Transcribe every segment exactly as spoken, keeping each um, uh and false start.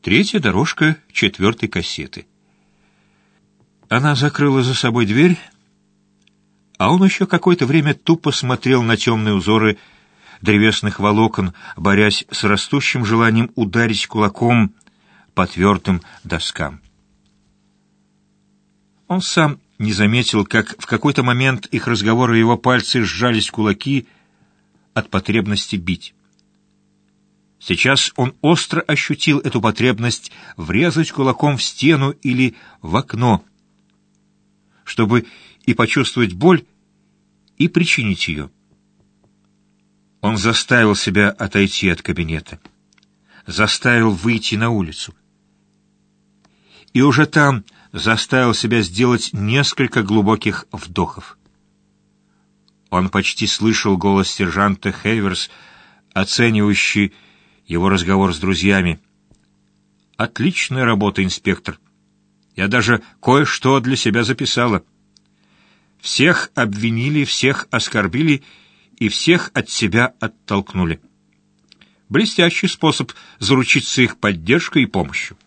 Третья дорожка четвертой кассеты. Она закрыла за собой дверь, а он еще какое-то время тупо смотрел на темные узоры древесных волокон, борясь с растущим желанием ударить кулаком по твердым доскам. Он сам не заметил, как в какой-то момент их разговора его пальцы сжались в кулаки от потребности бить. Сейчас он остро ощутил эту потребность врезать кулаком в стену или в окно, чтобы и почувствовать боль, и причинить ее. Он заставил себя отойти от кабинета, заставил выйти на улицу. И уже там заставил себя сделать несколько глубоких вдохов. Он почти слышал голос сержанта Хейверс, оценивающий его разговор с друзьями. «Отличная работа, инспектор. Я даже кое-что для себя записала. Всех обвинили, всех оскорбили и всех от себя оттолкнули. Блестящий способ заручиться их поддержкой и помощью».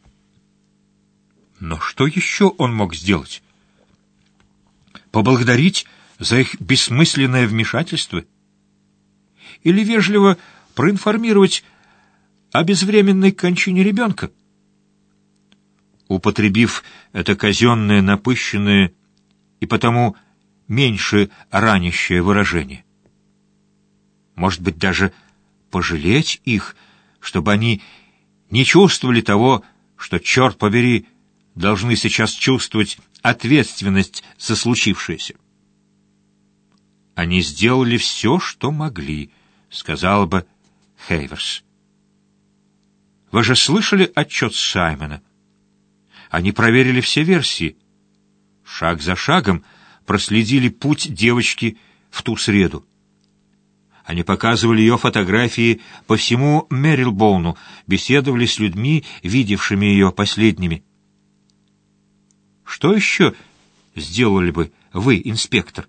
Но что еще он мог сделать? Поблагодарить за их бессмысленное вмешательство? Или вежливо проинформировать о безвременной кончине ребенка? Употребив это казенное, напыщенное и потому меньше ранящее выражение. Может быть, даже пожалеть их, чтобы они не чувствовали того, что, черт побери, должны сейчас чувствовать ответственность за случившееся. «Они сделали все, что могли», — сказала бы Хейверс. «Вы же слышали отчет Саймона? Они проверили все версии. Шаг за шагом проследили путь девочки в ту среду. Они показывали ее фотографии по всему Мэрилбоуну, беседовали с людьми, видевшими ее последними. Что еще сделали бы вы, инспектор?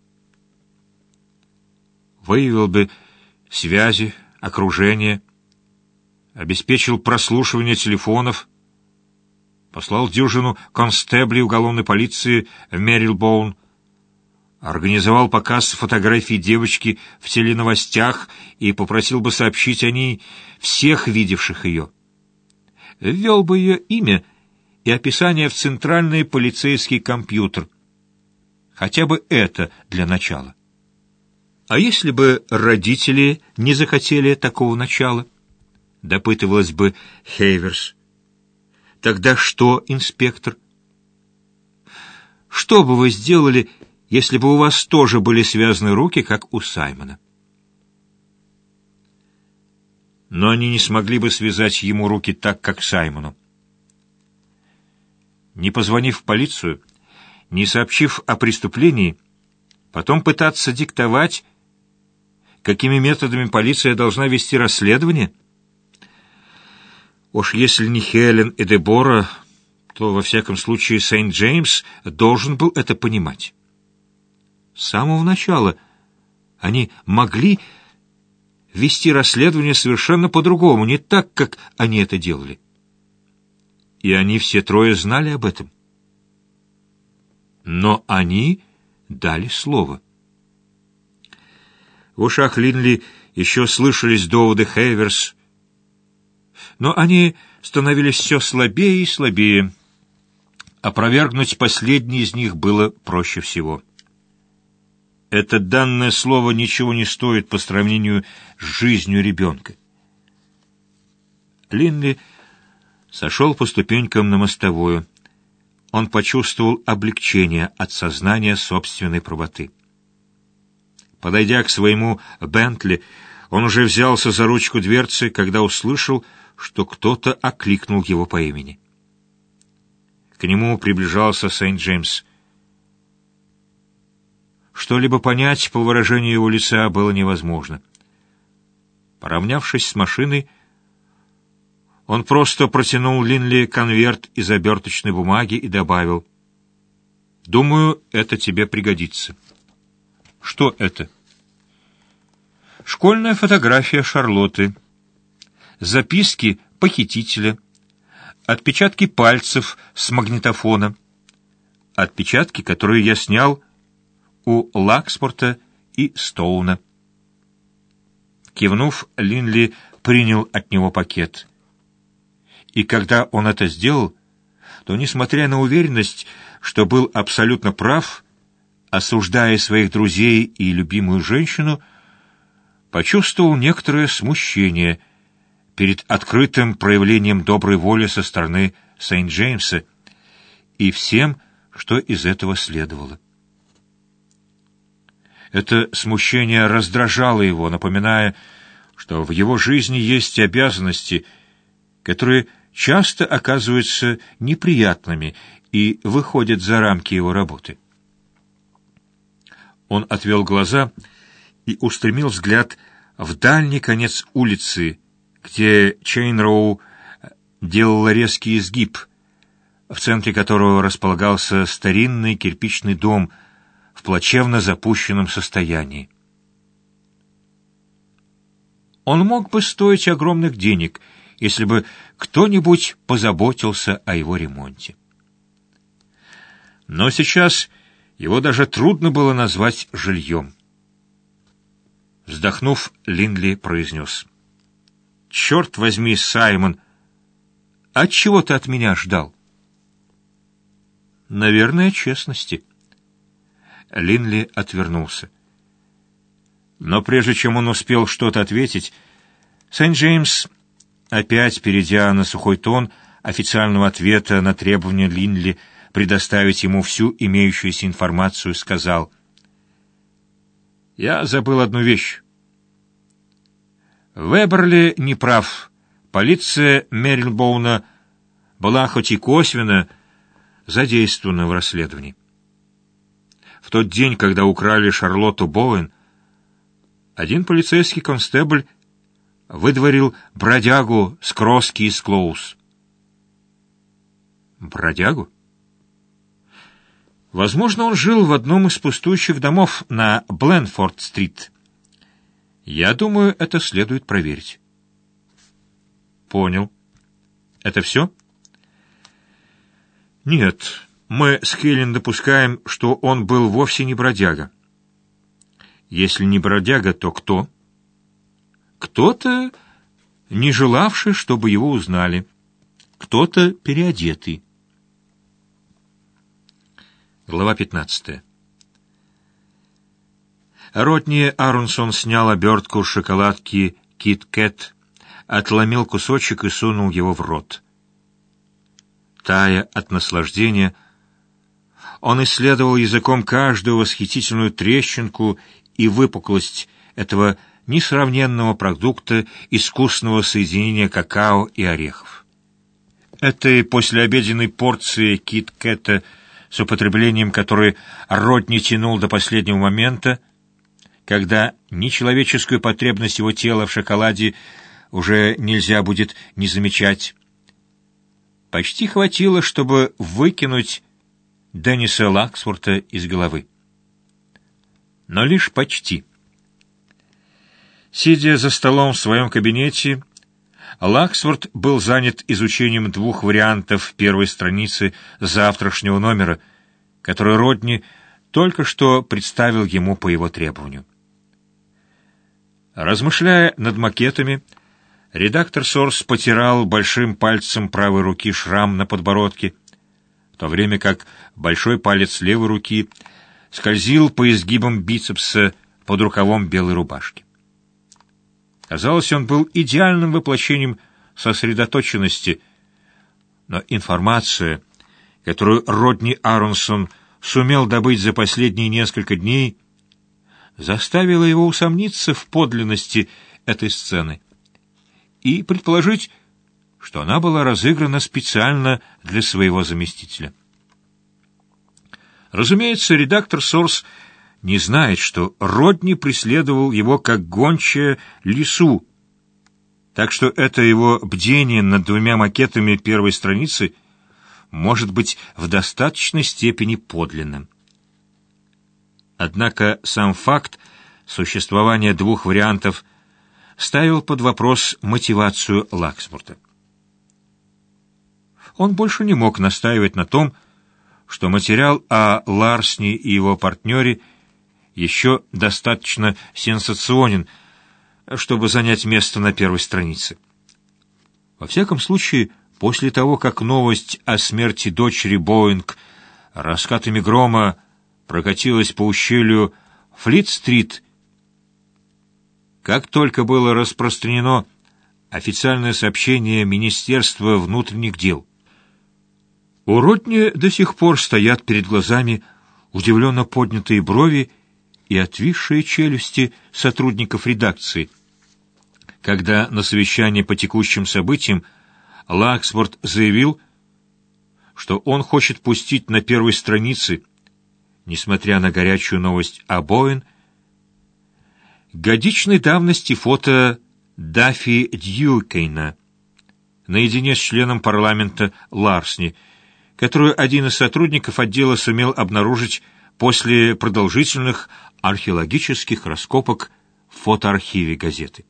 Выявил бы связи, окружение, обеспечил прослушивание телефонов, послал дюжину констеблей уголовной полиции в Мэрилбоун, организовал показ фотографий девочки в теленовостях и попросил бы сообщить о ней всех видевших ее. Ввел бы ее имя и описание в центральный полицейский компьютер. Хотя бы это для начала. А если бы родители не захотели такого начала? Допытывалась бы Хейверс. Тогда что, инспектор? Что бы вы сделали, если бы у вас тоже были связаны руки, как у Саймона? Но они не смогли бы связать ему руки так, как Саймону. Не позвонив в полицию, не сообщив о преступлении, потом пытаться диктовать, какими методами полиция должна вести расследование? Уж если не Хелен и Дебора, то, во всяком случае, Сент-Джеймс должен был это понимать. С самого начала они могли вести расследование совершенно по-другому, не так, как они это делали. И они все трое знали об этом. Но они дали слово. В ушах Линли еще слышались доводы Хейверс, но они становились все слабее и слабее. Опровергнуть последний из них было проще всего. Это данное слово ничего не стоит по сравнению с жизнью ребенка. Линли сошел по ступенькам на мостовую. Он почувствовал облегчение от сознания собственной правоты. Подойдя к своему Бентли, он уже взялся за ручку дверцы, когда услышал, что кто-то окликнул его по имени. К нему приближался Сент-Джеймс. Что-либо понять по выражению его лица было невозможно. Поравнявшись с машиной, он просто протянул Линли конверт из оберточной бумаги и добавил: «Думаю, это тебе пригодится». «Что это?» «Школьная фотография Шарлотты. Записки похитителя, отпечатки пальцев с магнитофона, отпечатки, которые я снял у Лакспорта и Стоуна. Кивнув, Линли принял от него пакет. И когда он это сделал, то, несмотря на уверенность, что был абсолютно прав, осуждая своих друзей и любимую женщину, почувствовал некоторое смущение перед открытым проявлением доброй воли со стороны Сент-Джеймса и всем, что из этого следовало. Это смущение раздражало его, напоминая, что в его жизни есть обязанности, которые часто оказываются неприятными и выходят за рамки его работы. Он отвел глаза и устремил взгляд в дальний конец улицы, где Чейн-Роу делала резкий изгиб, в центре которого располагался старинный кирпичный дом в плачевно запущенном состоянии. Он мог бы стоить огромных денег, если бы кто-нибудь позаботился о его ремонте. Но сейчас его даже трудно было назвать жильем. Вздохнув, Линли произнес: «Черт возьми, Саймон, отчего ты от меня ждал?» «Наверное, честности». Линли отвернулся. Но прежде чем он успел что-то ответить, Сент-Джеймс, опять перейдя на сухой тон официального ответа на требование Линли предоставить ему всю имеющуюся информацию, сказал: «Я забыл одну вещь. Веберли не прав. Полиция Мерильбоуна была хоть и косвенно задействована в расследовании. В тот день, когда украли Шарлотту Боуэн, один полицейский констебль выдворил бродягу с Кроски из Клоуз». «Бродягу?» Возможно, он жил в одном из пустующих домов на Бленфорд-стрит. Я думаю, это следует проверить. Понял. Это все? Нет, мы с Хелен допускаем, что он был вовсе не бродяга. Если не бродяга, то кто? Кто-то, не желавший, чтобы его узнали. Кто-то переодетый. Глава пятнадцатая. Родни Аронсон снял обертку шоколадки «Кит-Кэт», отломил кусочек и сунул его в рот. Тая от наслаждения, он исследовал языком каждую восхитительную трещинку и выпуклость этого несравненного продукта искусного соединения какао и орехов. Этой послеобеденной порции «Кит-Кэта», с употреблением которой Родни тянул до последнего момента, когда нечеловеческую потребность его тела в шоколаде уже нельзя будет не замечать, почти хватило, чтобы выкинуть Денниса Лаксворта из головы. Но лишь почти. Сидя за столом в своем кабинете, Лаксворт был занят изучением двух вариантов первой страницы завтрашнего номера, который Родни только что представил ему по его требованию. Размышляя над макетами, редактор Сорс потирал большим пальцем правой руки шрам на подбородке, в то время как большой палец левой руки скользил по изгибам бицепса под рукавом белой рубашки. Казалось, он был идеальным воплощением сосредоточенности, но информация, которую Родни Аронсон сумел добыть за последние несколько дней, заставила его усомниться в подлинности этой сцены и предположить, что она была разыграна специально для своего заместителя. Разумеется, редактор Сорс не знает, что Родни преследовал его как гончая лису, так что это его бдение над двумя макетами первой страницы может быть в достаточной степени подлинным. Однако сам факт существования двух вариантов ставил под вопрос мотивацию Лаксворта. он больше не мог настаивать на том, что материал о Ларсни и его партнере еще достаточно сенсационен, чтобы занять место на первой странице. Во всяком случае, после того, как новость о смерти дочери Боуинг раскатами грома прокатилась по ущелью Флит-стрит, как только было распространено официальное сообщение Министерства внутренних дел, у Родни до сих пор стоят перед глазами удивленно поднятые брови и отвисшие челюсти сотрудников редакции, когда на совещании по текущим событиям Лаксворт заявил, что он хочет пустить на первой странице, несмотря на горячую новость о Боуэн, годичной давности фото Даффи Дьюкейна наедине с членом парламента Ларсни, которую один из сотрудников отдела сумел обнаружить после продолжительных археологических раскопок в фотоархиве газеты.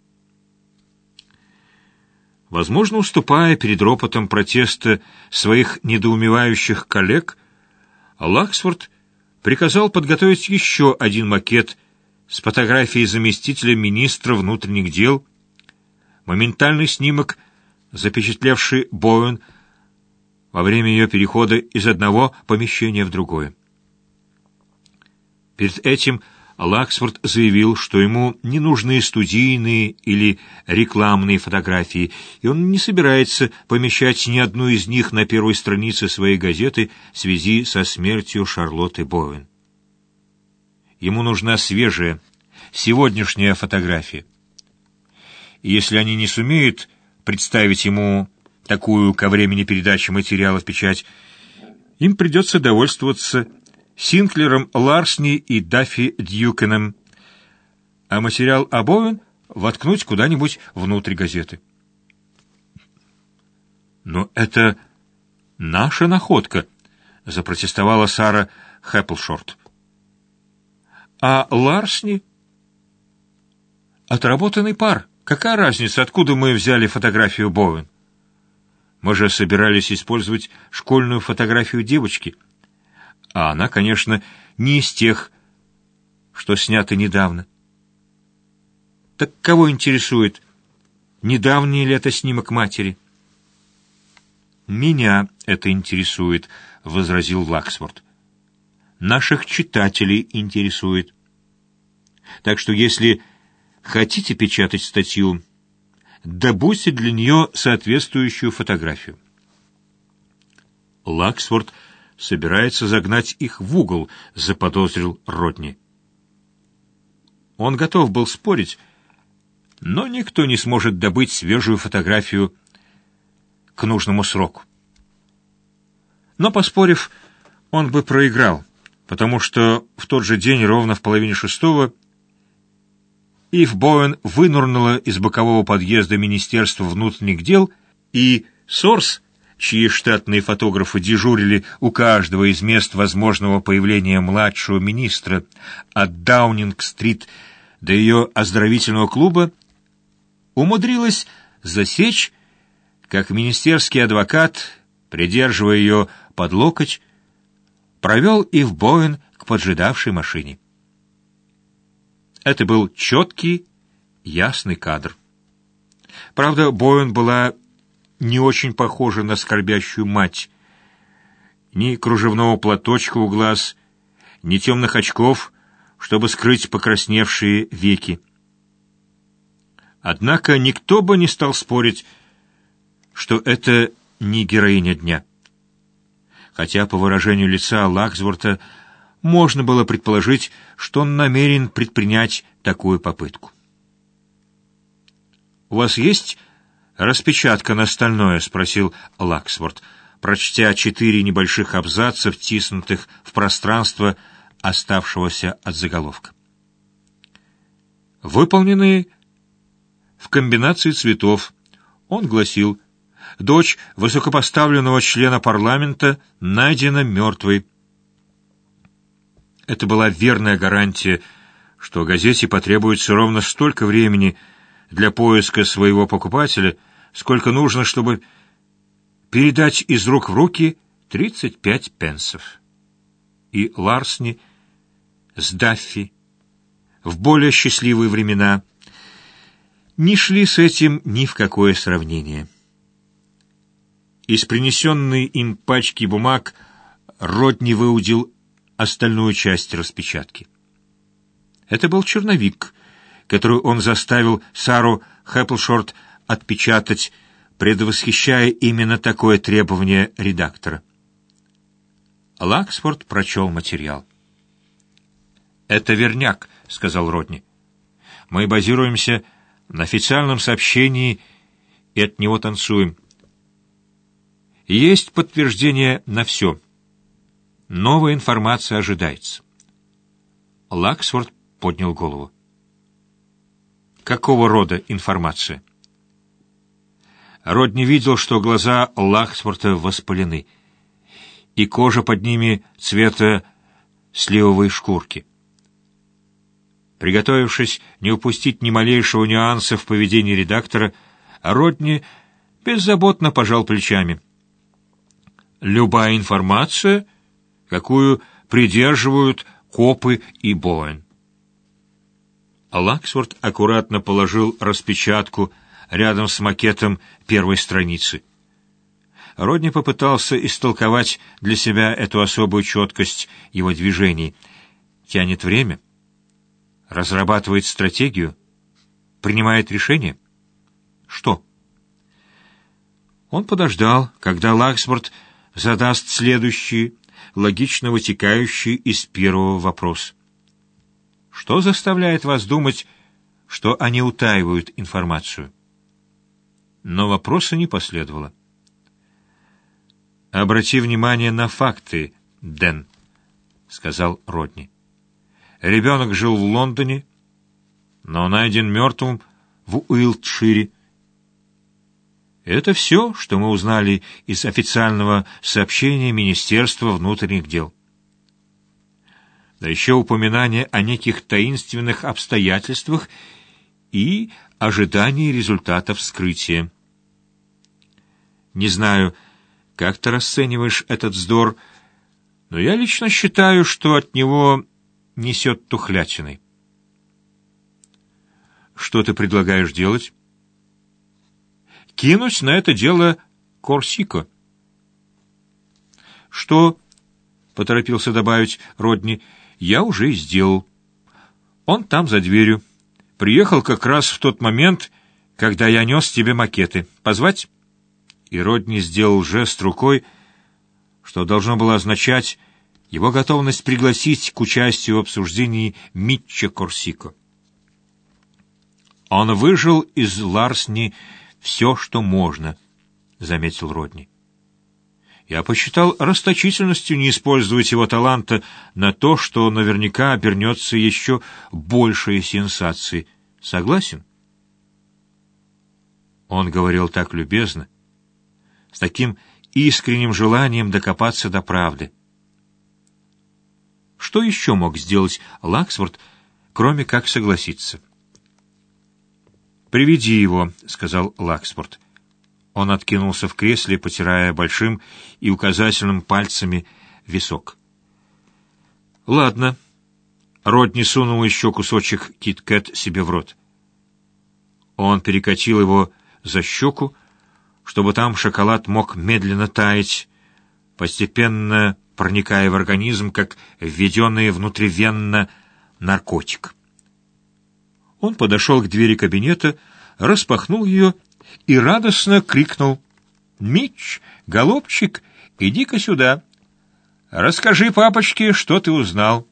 Возможно, уступая перед ропотом протеста своих недоумевающих коллег, Лаксворт приказал подготовить еще один макет с фотографией заместителя министра внутренних дел, моментальный снимок, запечатлевший Боуэн во время ее перехода из одного помещения в другое. Перед этим Лаксворт заявил, что ему не нужны студийные или рекламные фотографии, и он не собирается помещать ни одну из них на первой странице своей газеты в связи со смертью Шарлотты Боуэн. Ему нужна свежая, сегодняшняя фотография. И если они не сумеют представить ему такую ко времени передачи материала в печать, им придется довольствоваться Синклером Ларсни и Даффи Дьюкеном, а материал о Боуэн воткнуть куда-нибудь внутрь газеты. «Но это наша находка», — запротестовала Сара Хэпплшорт. «А Ларсни? Отработанный пар. Какая разница, откуда мы взяли фотографию Боуэн? Мы же собирались использовать школьную фотографию девочки. А она, конечно, не из тех, что сняты недавно. Так кого интересует, недавний ли это снимок матери?» «Меня это интересует», — возразил Лаксворт. «Наших читателей интересует. Так что если хотите печатать статью, добудьте для нее соответствующую фотографию». Лаксворт собирается загнать их в угол, заподозрил Родни. Он готов был спорить, но никто не сможет добыть свежую фотографию к нужному сроку. Но, поспорив, он бы проиграл, потому что в тот же день, ровно в половине шестого, Ив Боуэн вынурнула из бокового подъезда Министерства внутренних дел, и Сорс, чьи штатные фотографы дежурили у каждого из мест возможного появления младшего министра от Даунинг-стрит до ее оздоровительного клуба, умудрилась засечь, как министерский адвокат, придерживая ее под локоть, провел Ив Боуэн к поджидавшей машине. Это был четкий, ясный кадр. Правда, Боуэн была не очень похожа на скорбящую мать. Ни кружевного платочка у глаз, ни темных очков, чтобы скрыть покрасневшие веки. Однако никто бы не стал спорить, что это не героиня дня. Хотя по выражению лица Лаксворта можно было предположить, что он намерен предпринять такую попытку. «У вас есть распечатка на остальное?» — спросил Лаксворт, прочтя четыре небольших абзаца, втиснутых в пространство оставшегося от заголовка. Выполненные в комбинации цветов, он гласил: «Дочь высокопоставленного члена парламента найдена мертвой». Это была верная гарантия, что газете потребуется ровно столько времени для поиска своего покупателя, сколько нужно, чтобы передать из рук в руки тридцать пять пенсов. И Ларсни с Даффи в более счастливые времена не шли с этим ни в какое сравнение. Из принесенной им пачки бумаг Родни выудил остальную часть распечатки. Это был черновик, который он заставил Сару Хэпплшорт отпечатать, предвосхищая именно такое требование редактора. Лаксфорд прочел материал. «Это верняк», — сказал Родни. «Мы базируемся на официальном сообщении и от него танцуем. Есть подтверждение на все. Новая информация ожидается». Лаксфорд поднял голову. «Какого рода информация?» Родни видел, что глаза Лаксфорда воспалены, и кожа под ними цвета сливовой шкурки. Приготовившись не упустить ни малейшего нюанса в поведении редактора, Родни беззаботно пожал плечами. «Любая информация, какую придерживают копы и Боуэн». Лаксфорд аккуратно положил распечатку рядом с макетом первой страницы. Родни попытался истолковать для себя эту особую четкость его движений. Тянет время? Разрабатывает стратегию? Принимает решение? Что? Он подождал, когда Лаксфорд задаст следующий, логично вытекающий из первого вопрос. Что заставляет вас думать, что они утаивают информацию? Но вопроса не последовало. «Обрати внимание на факты, Дэн», — сказал Родни. «Ребенок жил в Лондоне, но найден мертвым в Уилтшире. Это все, что мы узнали из официального сообщения Министерства внутренних дел. Да еще упоминание о неких таинственных обстоятельствах и ожидании результатов вскрытия. Не знаю, как ты расцениваешь этот вздор, но я лично считаю, что от него несет тухлятиной. Что ты предлагаешь делать? Кинуть на это дело Корсико. Что, — поторопился добавить Родни, — я уже и сделал. Он там за дверью. Приехал как раз в тот момент, когда я нес тебе макеты. Позвать? И Родни сделал жест рукой, что должно было означать его готовность пригласить к участию в обсуждении Митча Корсико. «Он выжил из Ларсни все, что можно», — заметил Родни. «Я посчитал расточительностью не использовать его таланта на то, что наверняка обернется еще большей сенсацией. Согласен?» Он говорил так любезно, с таким искренним желанием докопаться до правды. Что еще мог сделать Лаксфорд, кроме как согласиться? «Приведи его», — сказал Лаксфорд. Он откинулся в кресле, потирая большим и указательным пальцами висок. «Ладно». Родни сунул еще кусочек кит-кэт себе в рот. Он перекатил его за щеку, чтобы там шоколад мог медленно таять, постепенно проникая в организм, как введенный внутривенно наркотик. Он подошел к двери кабинета, распахнул ее и радостно крикнул: «Митч, голубчик, иди-ка сюда. Расскажи папочке, что ты узнал».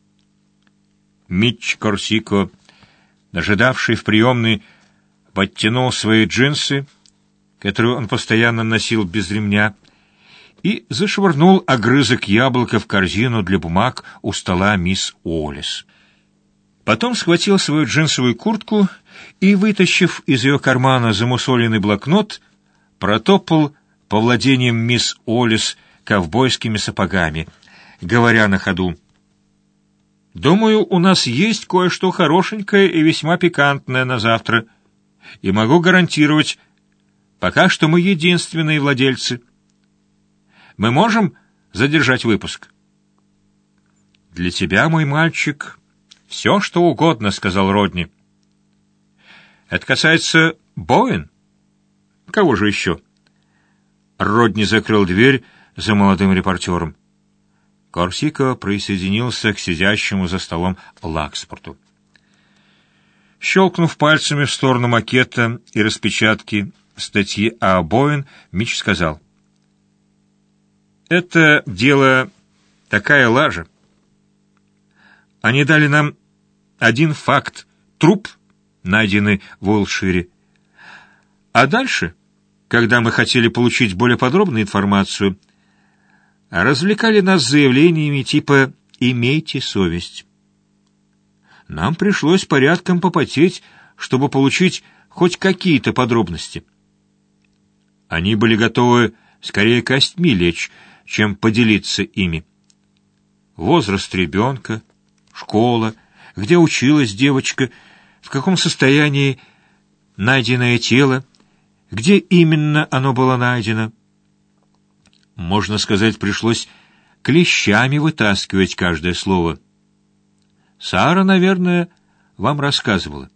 Митч Корсико, ожидавший в приемной, подтянул свои джинсы, которые он постоянно носил без ремня, и зашвырнул огрызок яблока в корзину для бумаг у стола мисс Уоллес. Потом схватил свою джинсовую куртку и, вытащив из ее кармана замусоленный блокнот, протопал по владениям мисс Уоллес ковбойскими сапогами, говоря на ходу: «Думаю, у нас есть кое-что хорошенькое и весьма пикантное на завтра, и могу гарантировать, пока что мы единственные владельцы». Мы можем задержать выпуск?» «Для тебя, мой мальчик, все, что угодно», — сказал Родни. «Это касается Боуэн? Кого же еще?» Родни закрыл дверь за молодым репортером. Корсико присоединился к сидящему за столом Лакспорту. Щелкнув пальцами в сторону макета и распечатки статьи о Боуэн, Митч сказал: «Это дело такая лажа. Они дали нам один факт — труп, найденный в Уилтшире. А дальше, когда мы хотели получить более подробную информацию, развлекали нас заявлениями типа «имейте совесть». Нам пришлось порядком попотеть, чтобы получить хоть какие-то подробности. Они были готовы скорее костьми лечь, чем поделиться ими. Возраст ребенка, школа, где училась девочка, в каком состоянии найденное тело, где именно оно было найдено. Можно сказать, пришлось клещами вытаскивать каждое слово. Сара, наверное, вам рассказывала.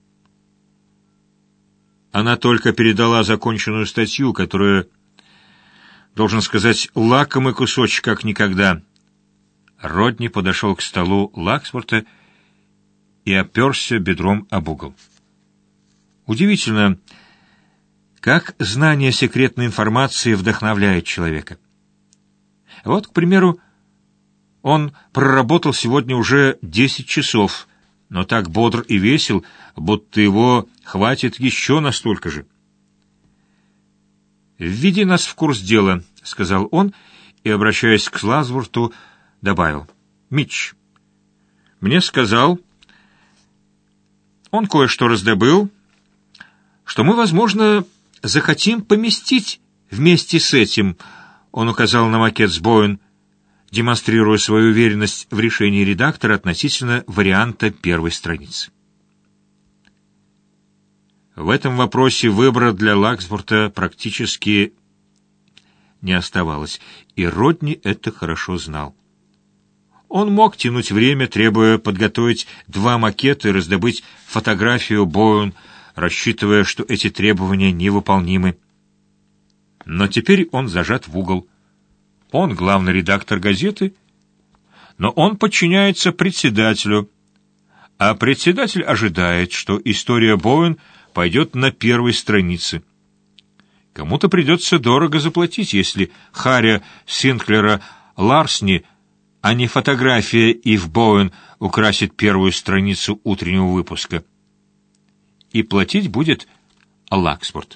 Она только передала законченную статью, которая, должен сказать, лакомый кусочек как никогда. Родни подошел к столу Лакспорта и оперся бедром об угол. Удивительно, как знание секретной информации вдохновляет человека. Вот, к примеру, он проработал сегодня уже десять часов, но так бодр и весел, будто его хватит еще на столько же. «Введи нас в курс дела», — сказал он, и, обращаясь к Слазворту, добавил: «Митч, мне сказал, он кое-что раздобыл, что мы, возможно, захотим поместить вместе с этим», — он указал на макет с Боуэн, демонстрируя свою уверенность в решении редактора относительно варианта первой страницы. В этом вопросе выбора для Лаксворта практически не оставалось, и Родни это хорошо знал. Он мог тянуть время, требуя подготовить два макета и раздобыть фотографию Боуэн, рассчитывая, что эти требования невыполнимы. Но теперь он зажат в угол. Он главный редактор газеты, но он подчиняется председателю, а председатель ожидает, что история Боуэн пойдет на первой странице. Кому-то придется дорого заплатить, если Харри Синклера Ларсни, а не фотография Ив Боуэн, украсит первую страницу утреннего выпуска. И платить будет Лакспорт.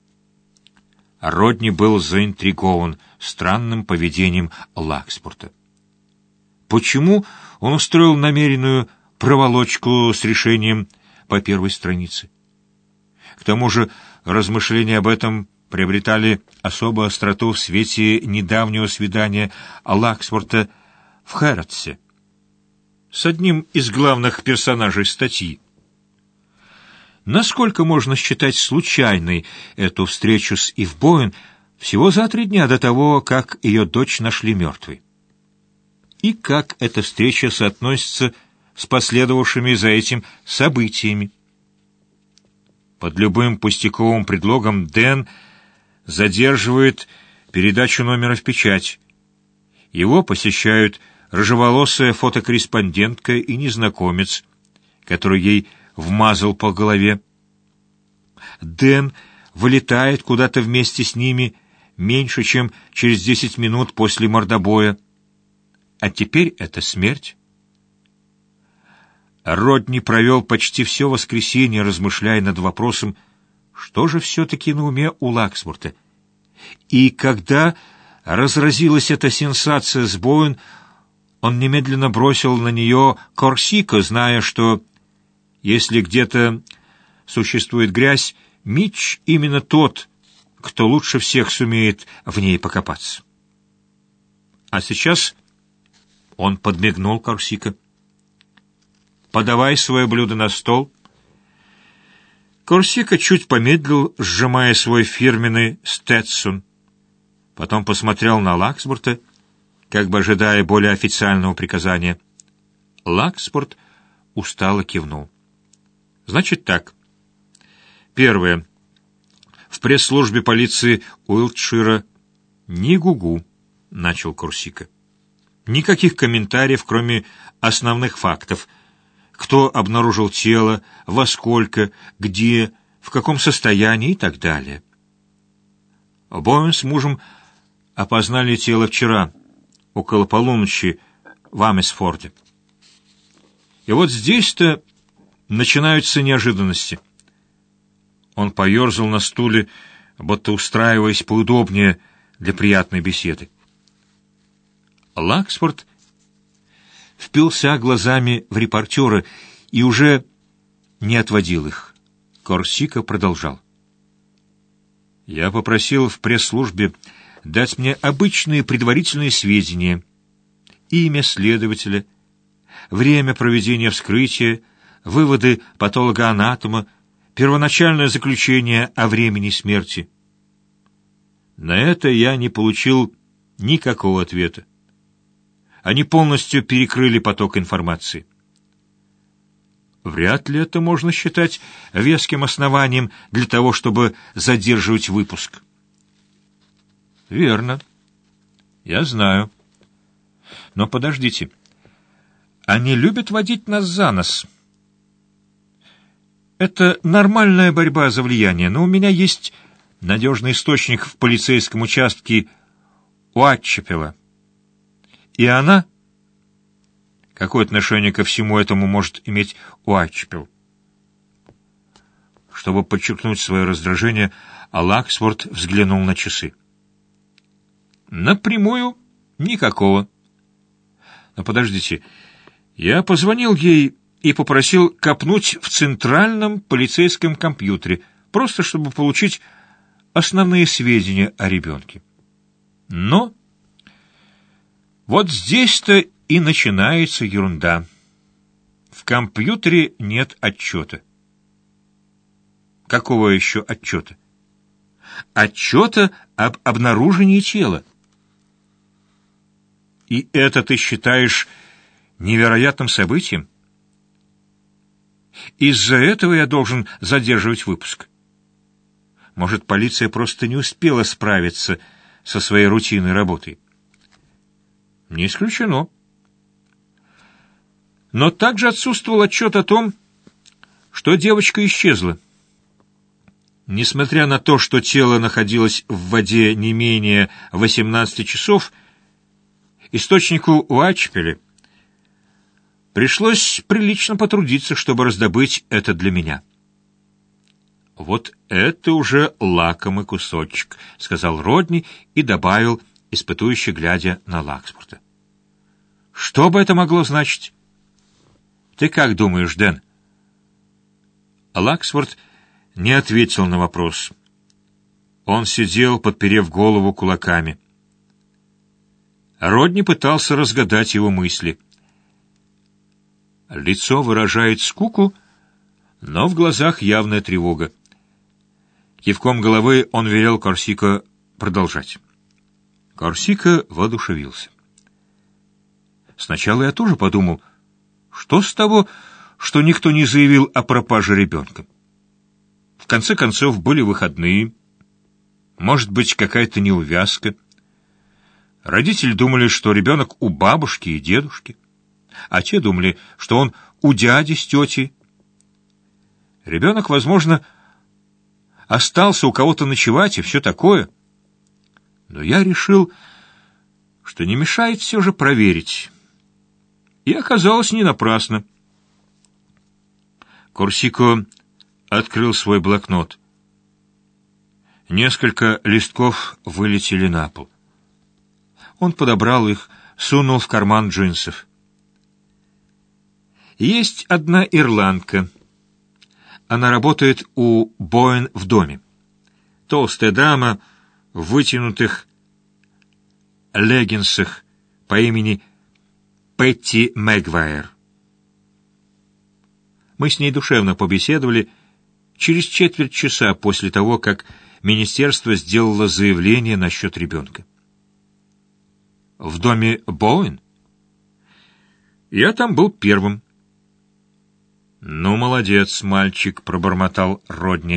Родни был заинтригован странным поведением Лакспорта. Почему он устроил намеренную проволочку с решением по первой странице? К тому же размышления об этом приобретали особую остроту в свете недавнего свидания Лакспорта в Хэрротсе с одним из главных персонажей статьи. Насколько можно считать случайной эту встречу с Ив Боуэн всего за три дня до того, как ее дочь нашли мертвой? И как эта встреча соотносится с последовавшими за этим событиями? Под любым пустяковым предлогом Дэн задерживает передачу номера в печать. Его посещают рыжеволосая фотокорреспондентка и незнакомец, который ей вмазал по голове. Дэн вылетает куда-то вместе с ними меньше, чем через десять минут после мордобоя. А теперь это смерть. Родни провел почти все воскресенье, размышляя над вопросом, что же все-таки на уме у Лаксворта. И когда разразилась эта сенсация с Боуэн, он немедленно бросил на нее Корсико, зная, что если где-то существует грязь, Митч именно тот, кто лучше всех сумеет в ней покопаться. А сейчас он подмигнул Корсико. «Подавай свое блюдо на стол». Корсико чуть помедлил, сжимая свой фирменный Сtetсон. Потом посмотрел на Лаксбурта, как бы ожидая более официального приказания. Лаксбурт устало кивнул. «Значит так. Первое. В пресс-службе полиции Уилтшира ни гугу», — начал Корсика. «Никаких комментариев, кроме основных фактов. Кто обнаружил тело, во сколько, где, в каком состоянии и так далее. Боуэн с мужем опознали тело вчера, около полуночи, в Амесфорде. И вот здесь-то начинаются неожиданности». Он поерзал на стуле, будто устраиваясь поудобнее для приятной беседы. Лаксфорд впился глазами в репортера и уже не отводил их. Корсика продолжал. «Я попросил в пресс-службе дать мне обычные предварительные сведения: имя следователя, время проведения вскрытия, выводы патологоанатома, первоначальное заключение о времени смерти. На это я не получил никакого ответа. Они полностью перекрыли поток информации. Вряд ли это можно считать веским основанием для того, чтобы задерживать выпуск». «Верно. Я знаю. Но подождите. Они любят водить нас за нос. Это нормальная борьба за влияние, но у меня есть надежный источник в полицейском участке Уайтчепела. И она... Какое отношение ко всему этому может иметь Уайтчепел?» Чтобы подчеркнуть свое раздражение, Лаксфорд взглянул на часы. «Напрямую никакого. Но подождите, я позвонил ей и попросил копнуть в центральном полицейском компьютере, просто чтобы получить основные сведения о ребенке. Но вот здесь-то и начинается ерунда. В компьютере нет отчета». «Какого еще отчета?» «Отчета об обнаружении тела». «И это ты считаешь невероятным событием? Из-за этого я должен задерживать выпуск? Может, полиция просто не успела справиться со своей рутинной работой?» «Не исключено. Но также отсутствовал отчет о том, что девочка исчезла. Несмотря на то, что тело находилось в воде не менее восемнадцати часов, источнику Уайтчепеля пришлось прилично потрудиться, чтобы раздобыть это для меня». «Вот это уже лакомый кусочек», — сказал Родни и добавил, испытующе глядя на Лаксфорда. «Что бы это могло значить? Ты как думаешь, Дэн?» Лаксфорд не ответил на вопрос. Он сидел, подперев голову кулаками. Родни пытался разгадать его мысли. Лицо выражает скуку, но в глазах явная тревога. Кивком головы он велел Корсика продолжать. Корсика воодушевился. Сначала я тоже подумал, что с того, что никто не заявил о пропаже ребенка. В конце концов, были выходные. Может быть, какая-то неувязка. Родители думали, что ребенок у бабушки и дедушки, а те думали, что он у дяди с тетей. Ребенок, возможно, остался у кого-то ночевать и все такое. Но я решил, что не мешает все же проверить. И оказалось не напрасно. Корсико открыл свой блокнот. Несколько листков вылетели на пол. Он подобрал их, сунул в карман джинсов. Есть одна ирландка. Она работает у Боуэн в доме. Толстая дама в вытянутых леггинсах по имени Петти Мэгвайр. Мы с ней душевно побеседовали через четверть часа после того, как министерство сделало заявление насчет ребенка. В доме Боуэн? Я там был первым. Ну, молодец, мальчик, пробормотал Родни.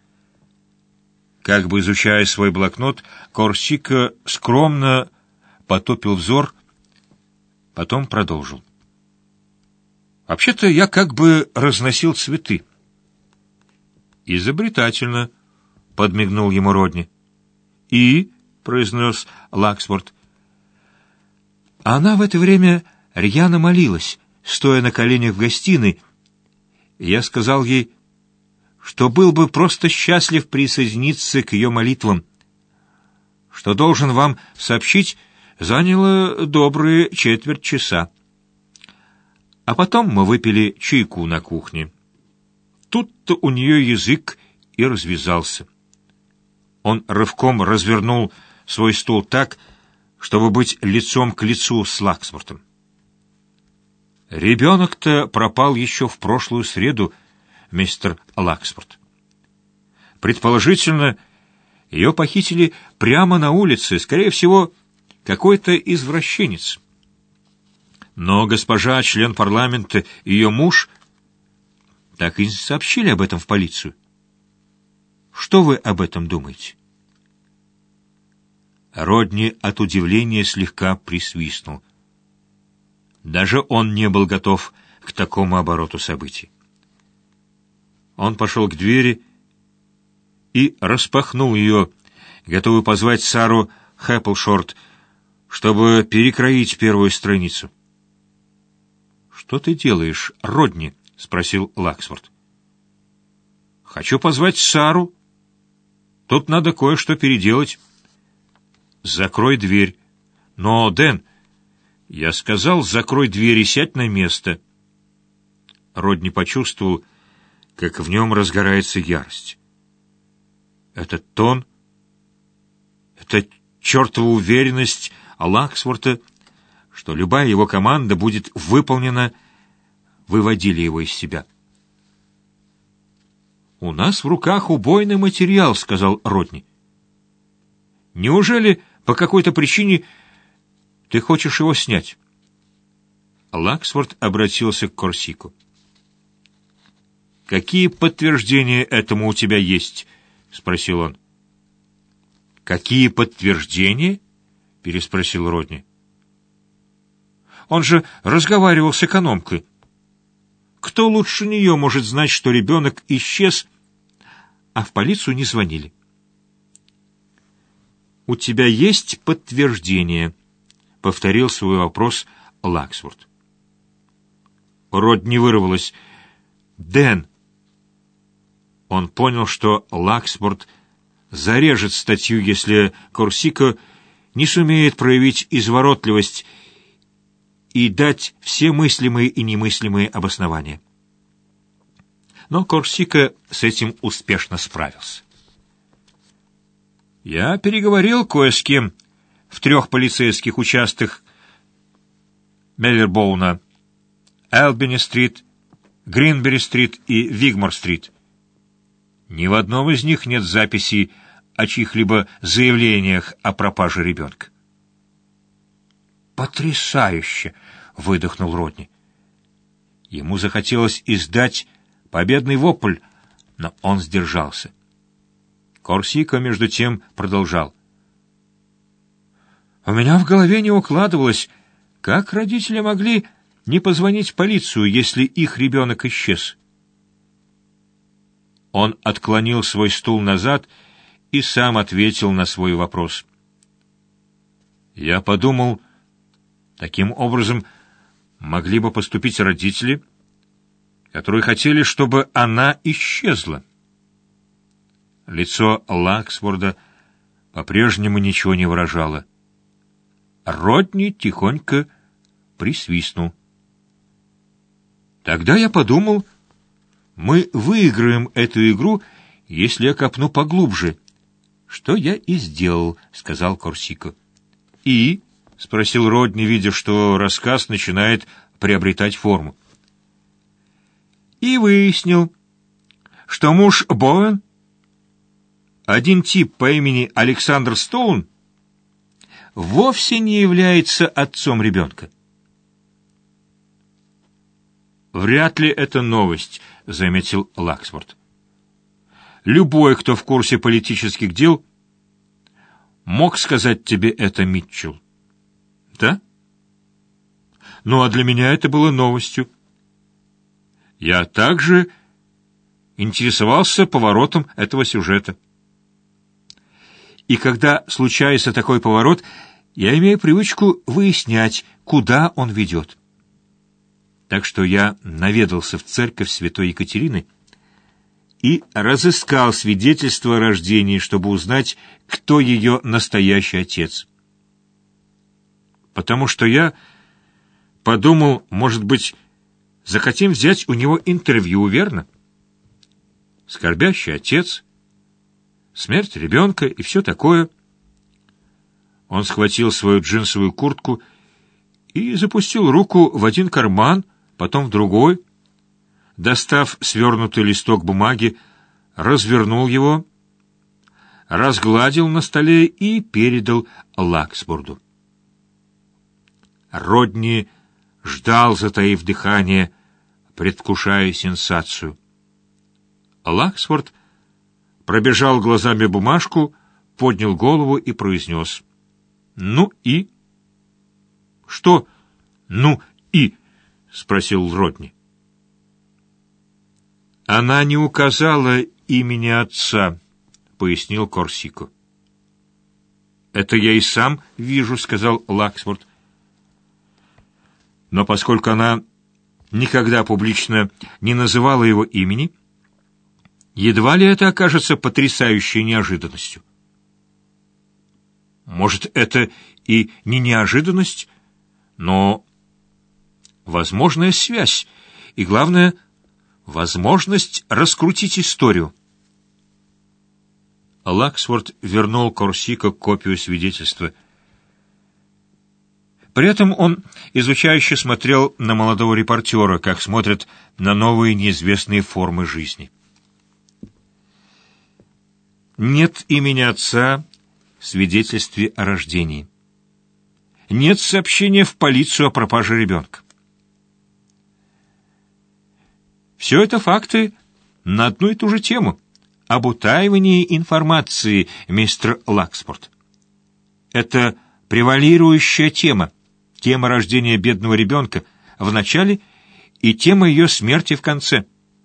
Как бы изучая свой блокнот, Корсика скромно потупил взор, потом продолжил. Вообще-то я как бы разносил цветы. Изобретательно, подмигнул ему Родни. И, произнес Лаксворт. Она в это время рьяно молилась, стоя на коленях в гостиной. Я сказал ей, что был бы просто счастлив присоединиться к ее молитвам. Что должен вам сообщить, заняло добрые четверть часа. А потом мы выпили чайку на кухне. Тут-то у нее язык и развязался. Он рывком развернул свой стул так, чтобы быть лицом к лицу с Лаксвортом. «Ребенок-то пропал еще в прошлую среду, мистер Лаксворт. Предположительно, ее похитили прямо на улице, скорее всего, какой-то извращенец. Но госпожа, член парламента, и ее муж так и не сообщили об этом в полицию. Что вы об этом думаете?» Родни от удивления слегка присвистнул. Даже он не был готов к такому обороту событий. Он пошел к двери и распахнул ее, готовый позвать Сару Хэпплшорт, чтобы перекроить первую страницу. «Что ты делаешь, Родни?» — спросил Лаксворт. «Хочу позвать Сару. Тут надо кое-что переделать». «Закрой дверь». «Но, Дэн...» «Я сказал, закрой дверь и сядь на место». Родни почувствовал, как в нем разгорается ярость. Этот тон, эта чертова уверенность Лаксворта, что любая его команда будет выполнена, выводили его из себя. «У нас в руках убойный материал», — сказал Родни. «Неужели по какой-то причине ты хочешь его снять?» Лаксворт обратился к Корсику. «Какие подтверждения этому у тебя есть?» — спросил он. «Какие подтверждения?» — переспросил Родни. «Он же разговаривал с экономкой. Кто лучше нее может знать, что ребенок исчез, а в полицию не звонили?» «У тебя есть подтверждение?» — повторил свой вопрос Лаксворт. Родни вырвалось. «Дэн!» Он понял, что Лаксворт зарежет статью, если Корсико не сумеет проявить изворотливость и дать все мыслимые и немыслимые обоснования. Но Корсико с этим успешно справился. «Я переговорил кое с кем в трех полицейских участках Меллербоуна, Элбини-стрит, Гринбери-стрит и Вигмор-стрит. Ни в одном из них нет записей о чьих-либо заявлениях о пропаже ребенка». «Потрясающе!» — выдохнул Родни. Ему захотелось издать победный вопль, но он сдержался. Корсико, между тем, продолжал. «У меня в голове не укладывалось, как родители могли не позвонить в полицию, если их ребенок исчез». Он отклонил свой стул назад и сам ответил на свой вопрос. «Я подумал, таким образом могли бы поступить родители, которые хотели, чтобы она исчезла». Лицо Лаксворда по-прежнему ничего не выражало. Родни тихонько присвистнул. «Тогда я подумал, мы выиграем эту игру, если я копну поглубже». «Что я и сделал», — сказал Корсико. «И?» — спросил Родни, видя, что рассказ начинает приобретать форму. «И выяснил, что муж Боуэн...» один тип по имени Александр Стоун вовсе не является отцом ребенка. «Вряд ли это новость», — заметил Лаксворт. «Любой, кто в курсе политических дел, мог сказать тебе это, Митчелл». «Да? Ну, а для меня это было новостью. Я также интересовался поворотом этого сюжета. И когда случается такой поворот, я имею привычку выяснять, куда он ведет. Так что я наведался в церковь святой Екатерины и разыскал свидетельство о рождении, чтобы узнать, кто ее настоящий отец. Потому что я подумал, может быть, захотим взять у него интервью, верно? Скорбящий отец, смерть ребенка и все такое. Он схватил свою джинсовую куртку и запустил руку в один карман, потом в другой. Достав свернутый листок бумаги, развернул его, разгладил на столе и передал Лаксворду. Родни ждал, затаив дыхание, предвкушая сенсацию. Лаксворд пробежал глазами бумажку, поднял голову и произнес: «Ну и?» «Что «ну и?» — спросил Родни. «Она не указала имени отца», — пояснил Корсико. «Это я и сам вижу», — сказал Лаксворд. «Но поскольку она никогда публично не называла его имени, едва ли это окажется потрясающей неожиданностью». «Может, это и не неожиданность, но возможная связь, и, главное, возможность раскрутить историю». Лаксворд вернул Корсико копию свидетельства. При этом он изучающе смотрел на молодого репортера, как смотрят на новые неизвестные формы жизни. Нет имени отца в свидетельстве о рождении. Нет сообщения в полицию о пропаже ребенка. Все это факты на одну и ту же тему — об утаивании информации, мистер Лаксворт. Это превалирующая тема, тема рождения бедного ребенка в начале и тема ее смерти в конце.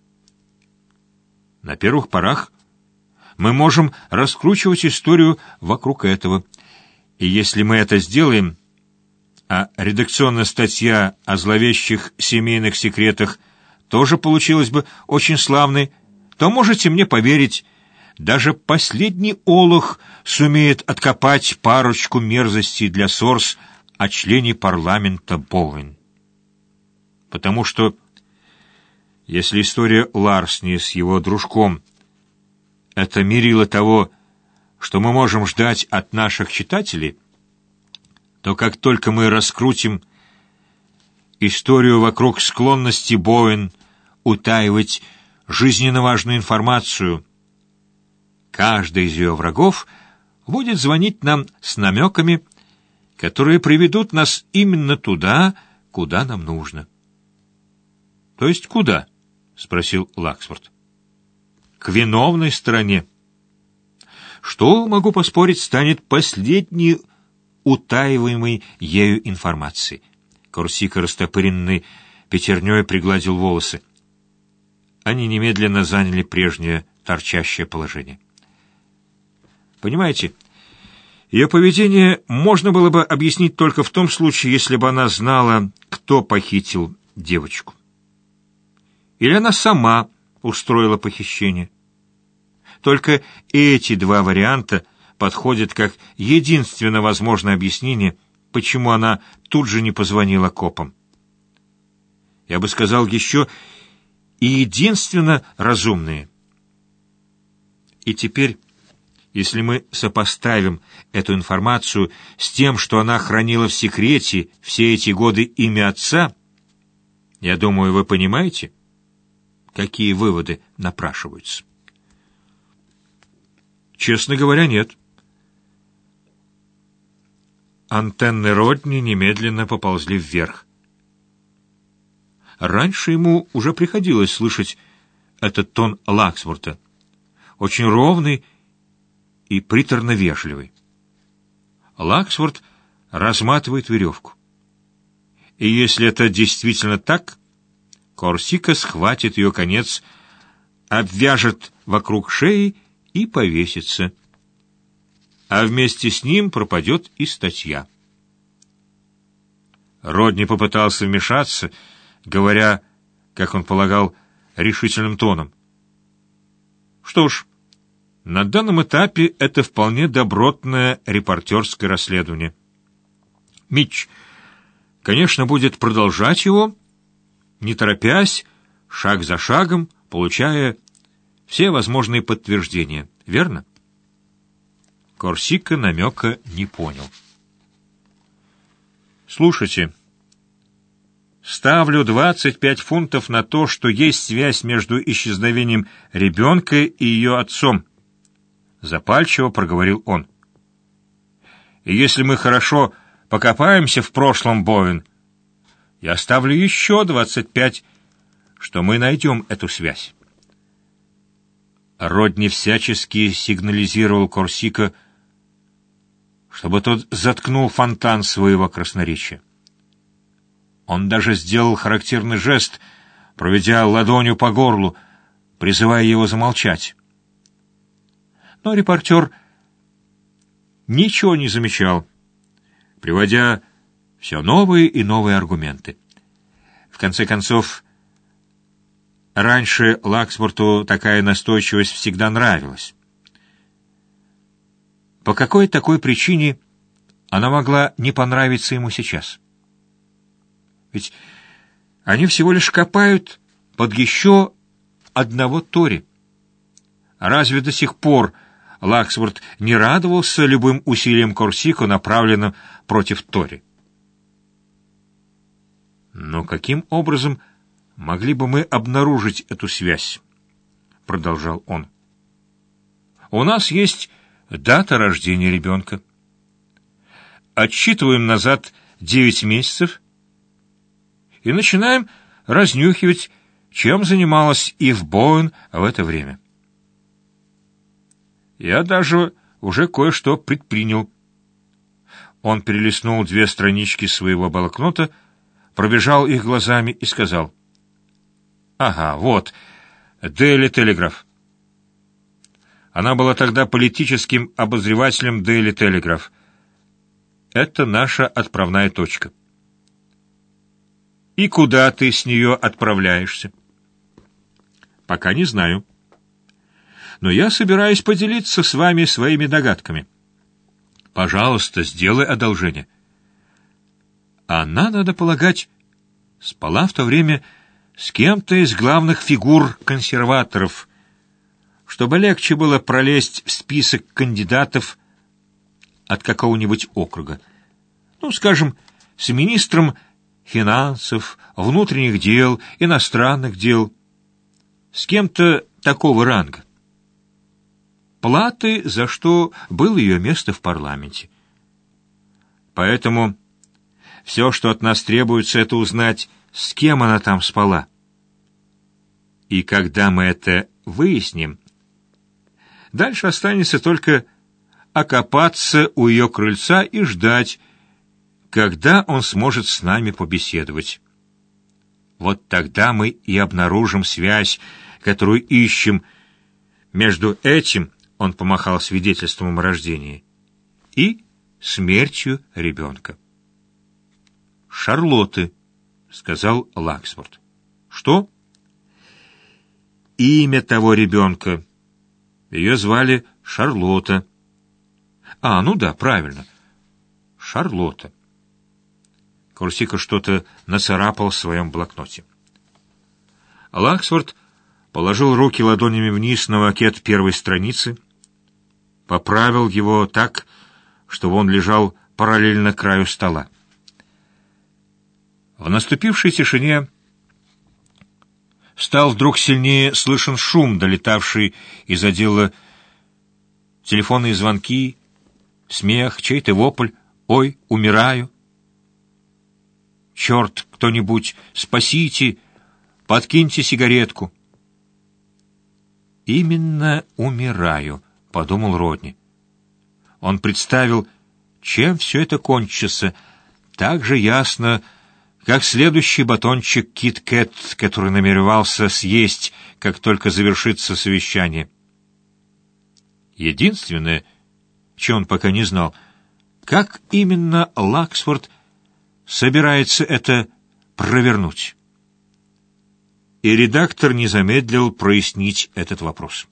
На первых порах мы можем раскручивать историю вокруг этого, и если мы это сделаем, а редакционная статья о зловещих семейных секретах тоже получилась бы очень славной, то можете мне поверить, даже последний олух сумеет откопать парочку мерзостей для сорс о члене парламента Боуэн. Потому что, если история Ларсни с его дружком — это мерило того, что мы можем ждать от наших читателей, то как только мы раскрутим историю вокруг склонности Боуэн утаивать жизненно важную информацию, каждый из ее врагов будет звонить нам с намеками, которые приведут нас именно туда, куда нам нужно. — То есть куда? — спросил Лаксворт. — К виновной стороне. Что, могу поспорить, станет последней утаиваемой ею информацией. Корсико, растопыренный пятерней, пригладил волосы. Они немедленно заняли прежнее торчащее положение. Понимаете, ее поведение можно было бы объяснить только в том случае, если бы она знала, кто похитил девочку. Или она сама устроила похищение. Только эти два варианта подходят как единственно возможное объяснение, почему она тут же не позвонила копам. Я бы сказал, еще и единственно разумные. И теперь, если мы сопоставим эту информацию с тем, что она хранила в секрете все эти годы имя отца, я думаю, вы понимаете, какие выводы напрашиваются. Честно говоря, нет. Антенны Родни немедленно поползли вверх. Раньше ему уже приходилось слышать этот тон Лаксворта, очень ровный и приторно-вежливый. Лаксворт разматывает веревку. И если это действительно так, Корсика схватит ее конец, обвяжет вокруг шеи и повесится. А вместе с ним пропадет и статья. Родни попытался вмешаться, говоря, как он полагал, решительным тоном. Что ж, на данном этапе это вполне добротное репортерское расследование. Митч, конечно, будет продолжать его, не торопясь, шаг за шагом, получая все возможные подтверждения. Верно? Корсика намека не понял. Слушайте, ставлю двадцать пять фунтов на то, что есть связь между исчезновением ребенка и ее отцом, запальчиво проговорил он. И если мы хорошо покопаемся в прошлом, Боуэн, я ставлю еще двадцать пять, что мы найдем эту связь. Родни всячески сигнализировал Корсика, чтобы тот заткнул фонтан своего красноречия. Он даже сделал характерный жест, проведя ладонью по горлу, призывая его замолчать. Но репортер ничего не замечал, приводя все новые и новые аргументы. В конце концов, раньше Лаксворту такая настойчивость всегда нравилась. По какой такой причине она могла не понравиться ему сейчас? Ведь они всего лишь копают под еще одного Тори. Разве до сих пор Лаксворт не радовался любым усилиям Корсико, направленным против Тори? Но каким образом могли бы мы обнаружить эту связь? Продолжал он. У нас есть дата рождения ребенка. Отсчитываем назад девять месяцев и начинаем разнюхивать, чем занималась Ив Боуэн в это время. Я даже уже кое-что предпринял. Он перелистнул две странички своего блокнота, пробежал их глазами и сказал: «Ага, вот, Daily Telegraph». Она была тогда политическим обозревателем Daily Telegraph. Это наша отправная точка. И куда ты с нее отправляешься? Пока не знаю. Но я собираюсь поделиться с вами своими догадками. Пожалуйста, сделай одолжение. Она, надо полагать, спала в то время с кем-то из главных фигур консерваторов, чтобы легче было пролезть в список кандидатов от какого-нибудь округа. Ну, скажем, с министром финансов, внутренних дел, иностранных дел, с кем-то такого ранга. Платы, за что было ее место в парламенте. Поэтому все, что от нас требуется, это узнать, с кем она там спала. И когда мы это выясним, дальше останется только окопаться у ее крыльца и ждать, когда он сможет с нами побеседовать. Вот тогда мы и обнаружим связь, которую ищем между этим, он помахал свидетельством о рождении, и смертью ребенка. «Шарлотты», — сказал Лаксворт. «Что?» «Имя того ребенка. Ее звали Шарлотта». «А, ну да, правильно. Шарлотта». Корсика что-то нацарапал в своем блокноте. Лаксворт положил руки ладонями вниз на макет первой страницы, поправил его так, чтобы он лежал параллельно краю стола. В наступившей тишине стал вдруг сильнее слышен шум, долетавший из отдела телефонные звонки, смех, чей-то вопль: «Ой, умираю!» «Черт, кто-нибудь, спасите! Подкиньте сигаретку!» «Именно умираю», — подумал Родни. Он представил, чем все это кончится, так же ясно, как следующий батончик Кит-Кэт, который намеревался съесть, как только завершится совещание. Единственное, чего он пока не знал, как именно Лаксфорд собирается это провернуть. И редактор не замедлил прояснить этот вопрос.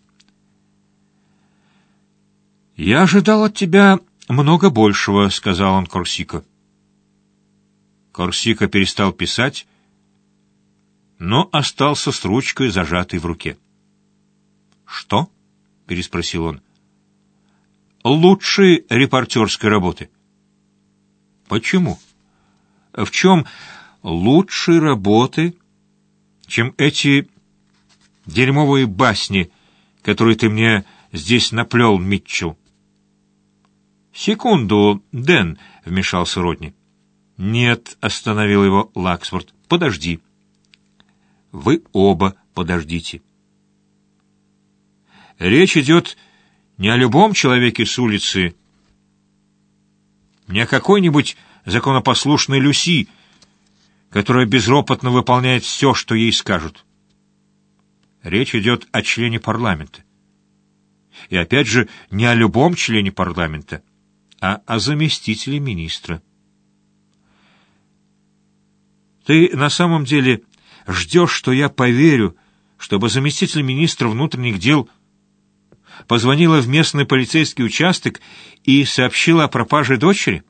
«Я ожидал от тебя много большего», — сказал он Корсико. Корсико перестал писать, но остался с ручкой, зажатой в руке. «Что?» — переспросил он. «Лучшей репортерской работы». «Почему? В чем лучшей работы, чем эти дерьмовые басни, которые ты мне здесь наплел, Митчелл?» «Секунду, Дэн», — вмешался Родни. «Нет», — остановил его Лаксфорд, — «подожди». «Вы оба подождите». Речь идет не о любом человеке с улицы, не о какой-нибудь законопослушной Люси, которая безропотно выполняет все, что ей скажут. Речь идет о члене парламента. И опять же, не о любом члене парламента, а о заместителе министра. Ты на самом деле ждешь, что я поверю, чтобы заместитель министра внутренних дел позвонила в местный полицейский участок и сообщила о пропаже дочери?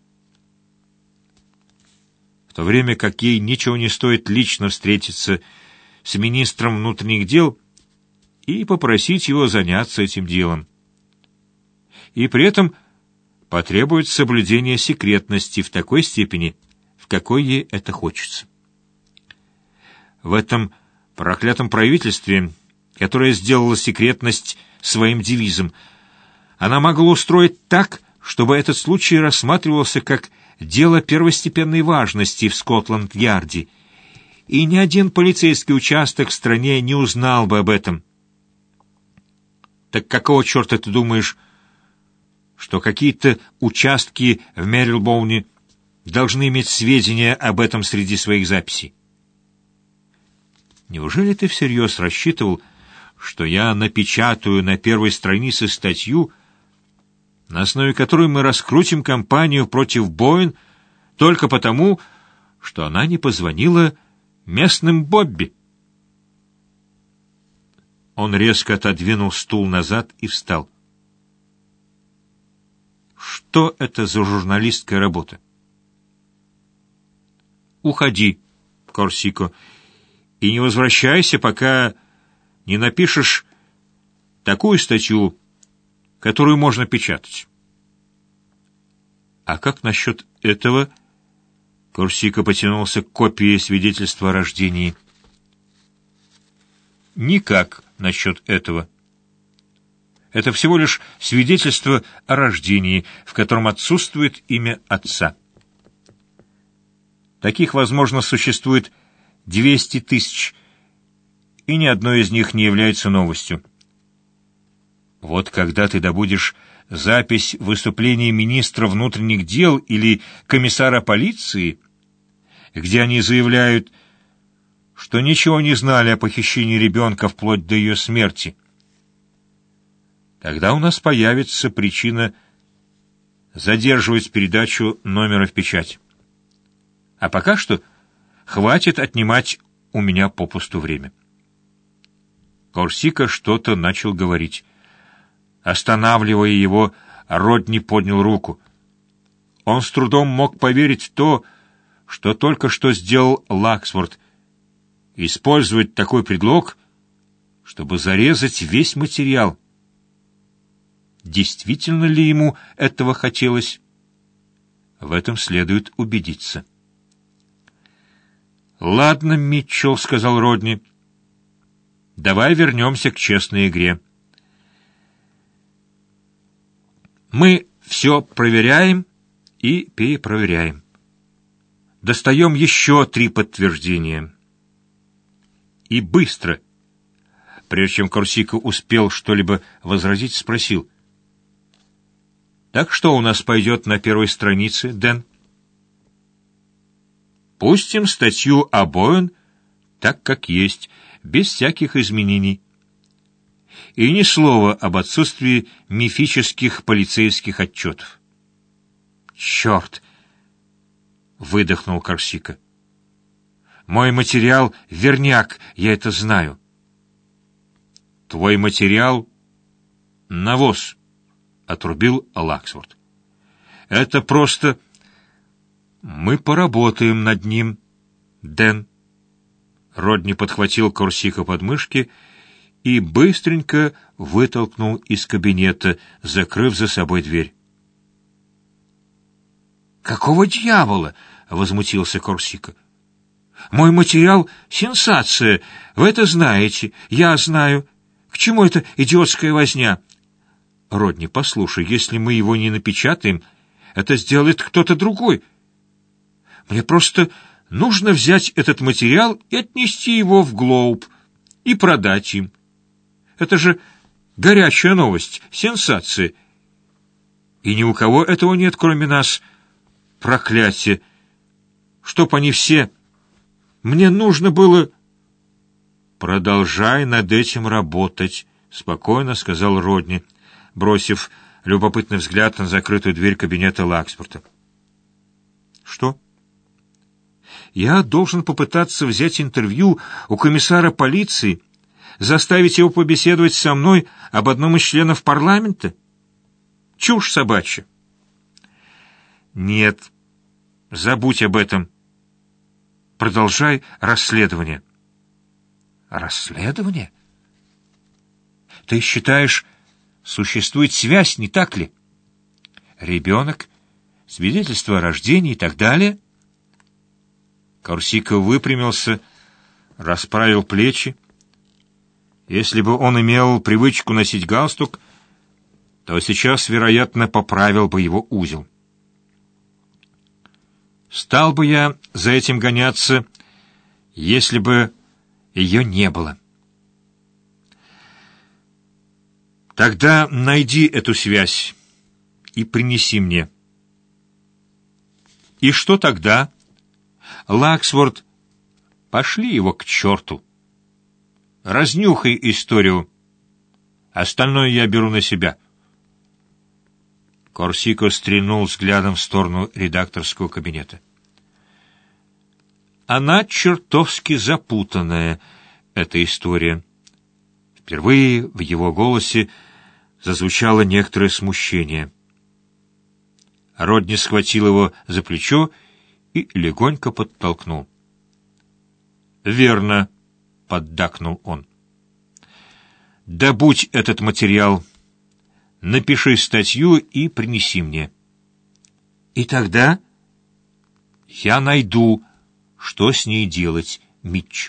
В то время как ей ничего не стоит лично встретиться с министром внутренних дел и попросить его заняться этим делом. И при этом потребует соблюдения секретности в такой степени, в какой ей это хочется. В этом проклятом правительстве, которое сделало секретность своим девизом, она могла устроить так, чтобы этот случай рассматривался как дело первостепенной важности в Скотланд-Ярде, и ни один полицейский участок в стране не узнал бы об этом. Так какого черта ты думаешь, что какие-то участки в Мэрилбоуне должны иметь сведения об этом среди своих записей? Неужели ты всерьез рассчитывал, что я напечатаю на первой странице статью, на основе которой мы раскрутим кампанию против Боин только потому, что она не позвонила местным Бобби? Он резко отодвинул стул назад и встал. Что это за журналистская работа? Уходи, Корсико, и не возвращайся, пока не напишешь такую статью, которую можно печатать. А как насчет этого? Корсико потянулся к копии свидетельства о рождении. Никак насчет этого. Это всего лишь свидетельство о рождении, в котором отсутствует имя отца. Таких, возможно, существует двести тысяч, и ни одно из них не является новостью. Вот когда ты добудешь запись выступления министра внутренних дел или комиссара полиции, где они заявляют, что ничего не знали о похищении ребенка вплоть до ее смерти, тогда у нас появится причина задерживать передачу номера в печать. А пока что хватит отнимать у меня попусту время. Корсико что-то начал говорить. Останавливая его, Родни поднял руку. Он с трудом мог поверить в то, что только что сделал Лаксфорд. Использовать такой предлог, чтобы зарезать весь материал. Действительно ли ему этого хотелось? В этом следует убедиться. «Ладно, Митчелл», — сказал Родни, — «давай вернемся к честной игре. Мы все проверяем и перепроверяем. Достаем еще три подтверждения. И быстро. Прежде чем Корсико успел что-либо возразить, спросил: «Так что у нас пойдет на первой странице, Дэн?» «Пустим статью о Боуэн так, как есть, без всяких изменений. И ни слова об отсутствии мифических полицейских отчетов». «Черт!» — выдохнул Корсико. «Мой материал — верняк, я это знаю». «Твой материал — навоз», — отрубил Лаксворт. «Это просто... Мы поработаем над ним, Дэн». Родни подхватил Корсико под мышки и быстренько вытолкнул из кабинета, закрыв за собой дверь. «Какого дьявола?» — возмутился Корсико. «Мой материал — сенсация, вы это знаете, я знаю. К чему эта идиотская возня?» «Родни, послушай, если мы его не напечатаем, это сделает кто-то другой. Мне просто нужно взять этот материал и отнести его в Глоуб и продать им. Это же горячая новость, сенсация. И ни у кого этого нет, кроме нас. Проклятие! Чтоб они все... Мне нужно было...» «Продолжай над этим работать», — спокойно сказал Родни, бросив любопытный взгляд на закрытую дверь кабинета Лаксворта. «Что?» «Я должен попытаться взять интервью у комиссара полиции, заставить его побеседовать со мной об одном из членов парламента? Чушь собачья!» «Нет, забудь об этом. Продолжай расследование». «Расследование? Ты считаешь, существует связь, не так ли? Ребенок, свидетельство о рождении и так далее?» Корсико выпрямился, расправил плечи. Если бы он имел привычку носить галстук, то сейчас, вероятно, поправил бы его узел. «Стал бы я за этим гоняться, если бы ее не было». «Тогда найди эту связь и принеси мне». «И что тогда?» «Лаксворт, пошли его к черту. Разнюхай историю. Остальное я беру на себя». Корсико стрельнул взглядом в сторону редакторского кабинета. «Она чертовски запутанная, эта история». Впервые в его голосе зазвучало некоторое смущение. Родни схватил его за плечо и легонько подтолкнул. «Верно», — поддакнул он. «Добудь этот материал, напиши статью и принеси мне. И тогда я найду, что с ней делать, Митч».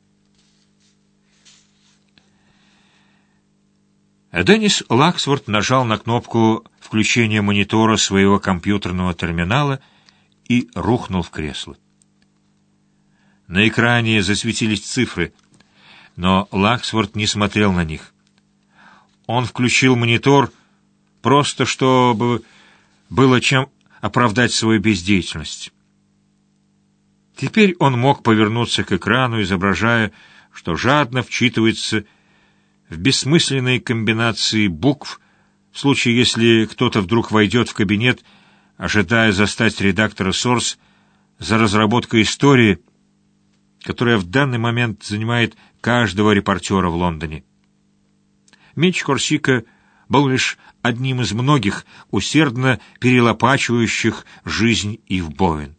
Деннис Лаксворт нажал на кнопку включения монитора своего компьютерного терминала и рухнул в кресло. На экране засветились цифры, но Лаксворт не смотрел на них. Он включил монитор просто, чтобы было чем оправдать свою бездеятельность. Теперь он мог повернуться к экрану, изображая, что жадно вчитывается в бессмысленные комбинации букв, в случае, если кто-то вдруг войдет в кабинет, ожидая застать редактора Сорс за разработкой истории, которая в данный момент занимает каждого репортера в Лондоне. Митч Корсико был лишь одним из многих, усердно перелопачивающих жизнь Ив Боуэн.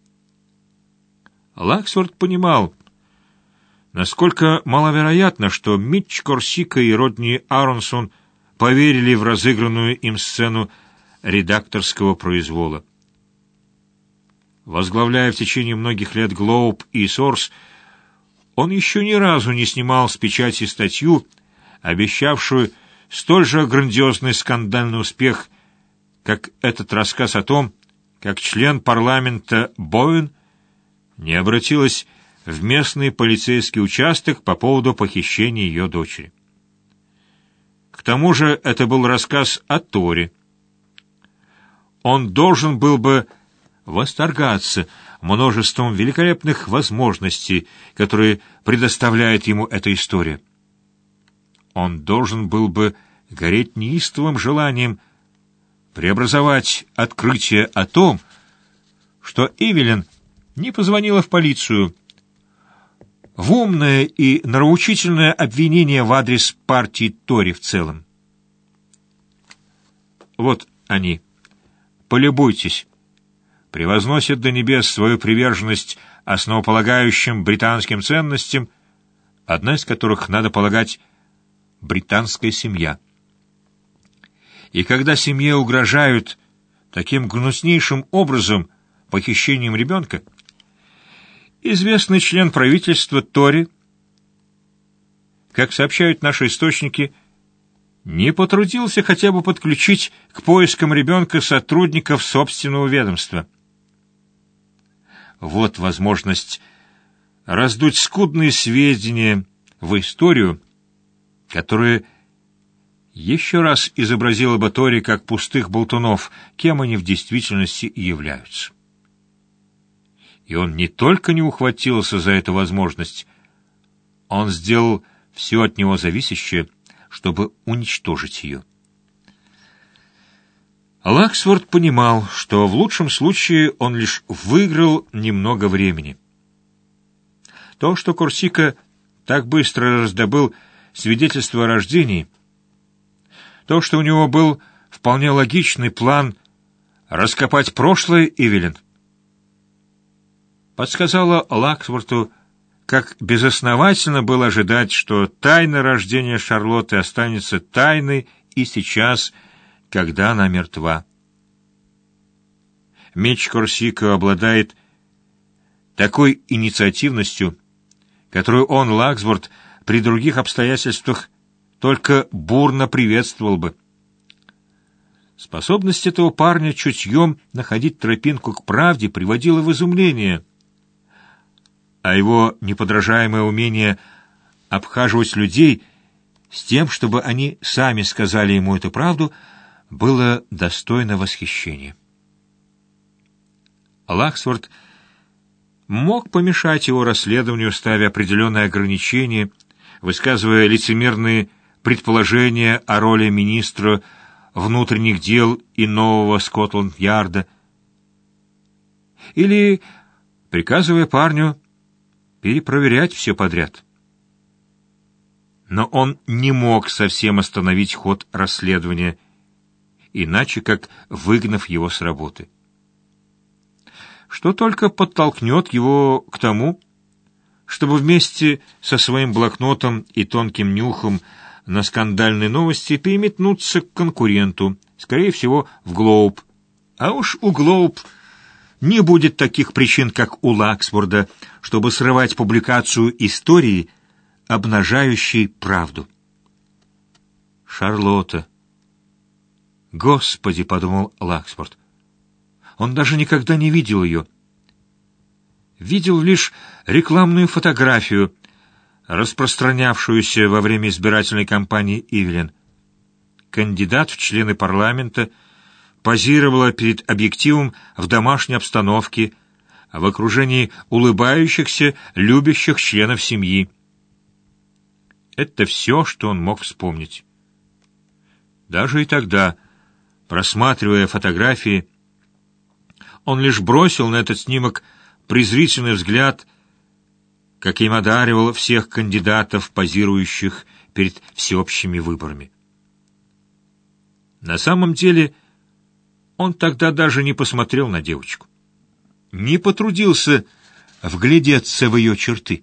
Лаксворт понимал, насколько маловероятно, что Митч Корсико и Родни Аронсон поверили в разыгранную им сцену редакторского произвола. Возглавляя в течение многих лет Глоуб и Сорс, он еще ни разу не снимал с печати статью, обещавшую столь же грандиозный скандальный успех, как этот рассказ о том, как член парламента Боуэн не обратилась в местный полицейский участок по поводу похищения ее дочери. К тому же это был рассказ о Торе. Он должен был бы восторгаться множеством великолепных возможностей, которые предоставляет ему эта история. Он должен был бы гореть неистовым желанием преобразовать открытие о том, что Эвелин не позвонила в полицию, в умное и нравоучительное обвинение в адрес партии Тори в целом. Вот они, полюбуйтесь, превозносят до небес свою приверженность основополагающим британским ценностям, одна из которых, надо полагать, британская семья. И когда семье угрожают таким гнуснейшим образом похищением ребенка, известный член правительства Тори, как сообщают наши источники, не потрудился хотя бы подключить к поискам ребенка сотрудников собственного ведомства. Вот возможность раздуть скудные сведения в историю, которая еще раз изобразила бы Тори как пустых болтунов, кем они в действительности и являются. И он не только не ухватился за эту возможность, он сделал все от него зависящее, чтобы уничтожить ее. Лаксворт понимал, что в лучшем случае он лишь выиграл немного времени. То, что Корсика так быстро раздобыл свидетельство о рождении, то, что у него был вполне логичный план раскопать прошлое Эвелин, подсказала Лаксворту, как безосновательно было ожидать, что тайна рождения Шарлотты останется тайной и сейчас, когда она мертва. Меч Корсика обладает такой инициативностью, которую он, Лаксворт, при других обстоятельствах только бурно приветствовал бы. Способность этого парня чутьем находить тропинку к правде приводила в изумление, а его неподражаемое умение обхаживать людей с тем, чтобы они сами сказали ему эту правду, было достойно восхищения. Лаксворт мог помешать его расследованию, ставя определенные ограничения, высказывая лицемерные предположения о роли министра внутренних дел и нового Скотланд-Ярда, или приказывая парню перепроверять все подряд. Но он не мог совсем остановить ход расследования, иначе как выгнав его с работы. Что только подтолкнет его к тому, чтобы вместе со своим блокнотом и тонким нюхом на скандальные новости переметнуться к конкуренту, скорее всего, в Глоуб. А уж у Глоуб не будет таких причин, как у Лаксворда, чтобы срывать публикацию истории, обнажающей правду. Шарлотта. Господи, подумал Лаксворт. Он даже никогда не видел ее. Видел лишь рекламную фотографию, распространявшуюся во время избирательной кампании Эвелин. Кандидат в члены парламента позировала перед объективом в домашней обстановке, в окружении улыбающихся, любящих членов семьи. Это все, что он мог вспомнить. Даже и тогда, просматривая фотографии, он лишь бросил на этот снимок презрительный взгляд, каким одаривал всех кандидатов, позирующих перед всеобщими выборами. На самом деле, он тогда даже не посмотрел на девочку, не потрудился вглядеться в ее черты.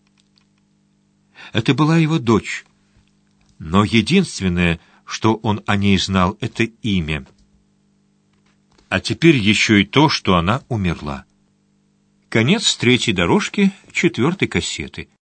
Это была его дочь, но единственное, что он о ней знал, — это имя. А теперь еще и то, что она умерла. Конец третьей дорожки четвертой кассеты.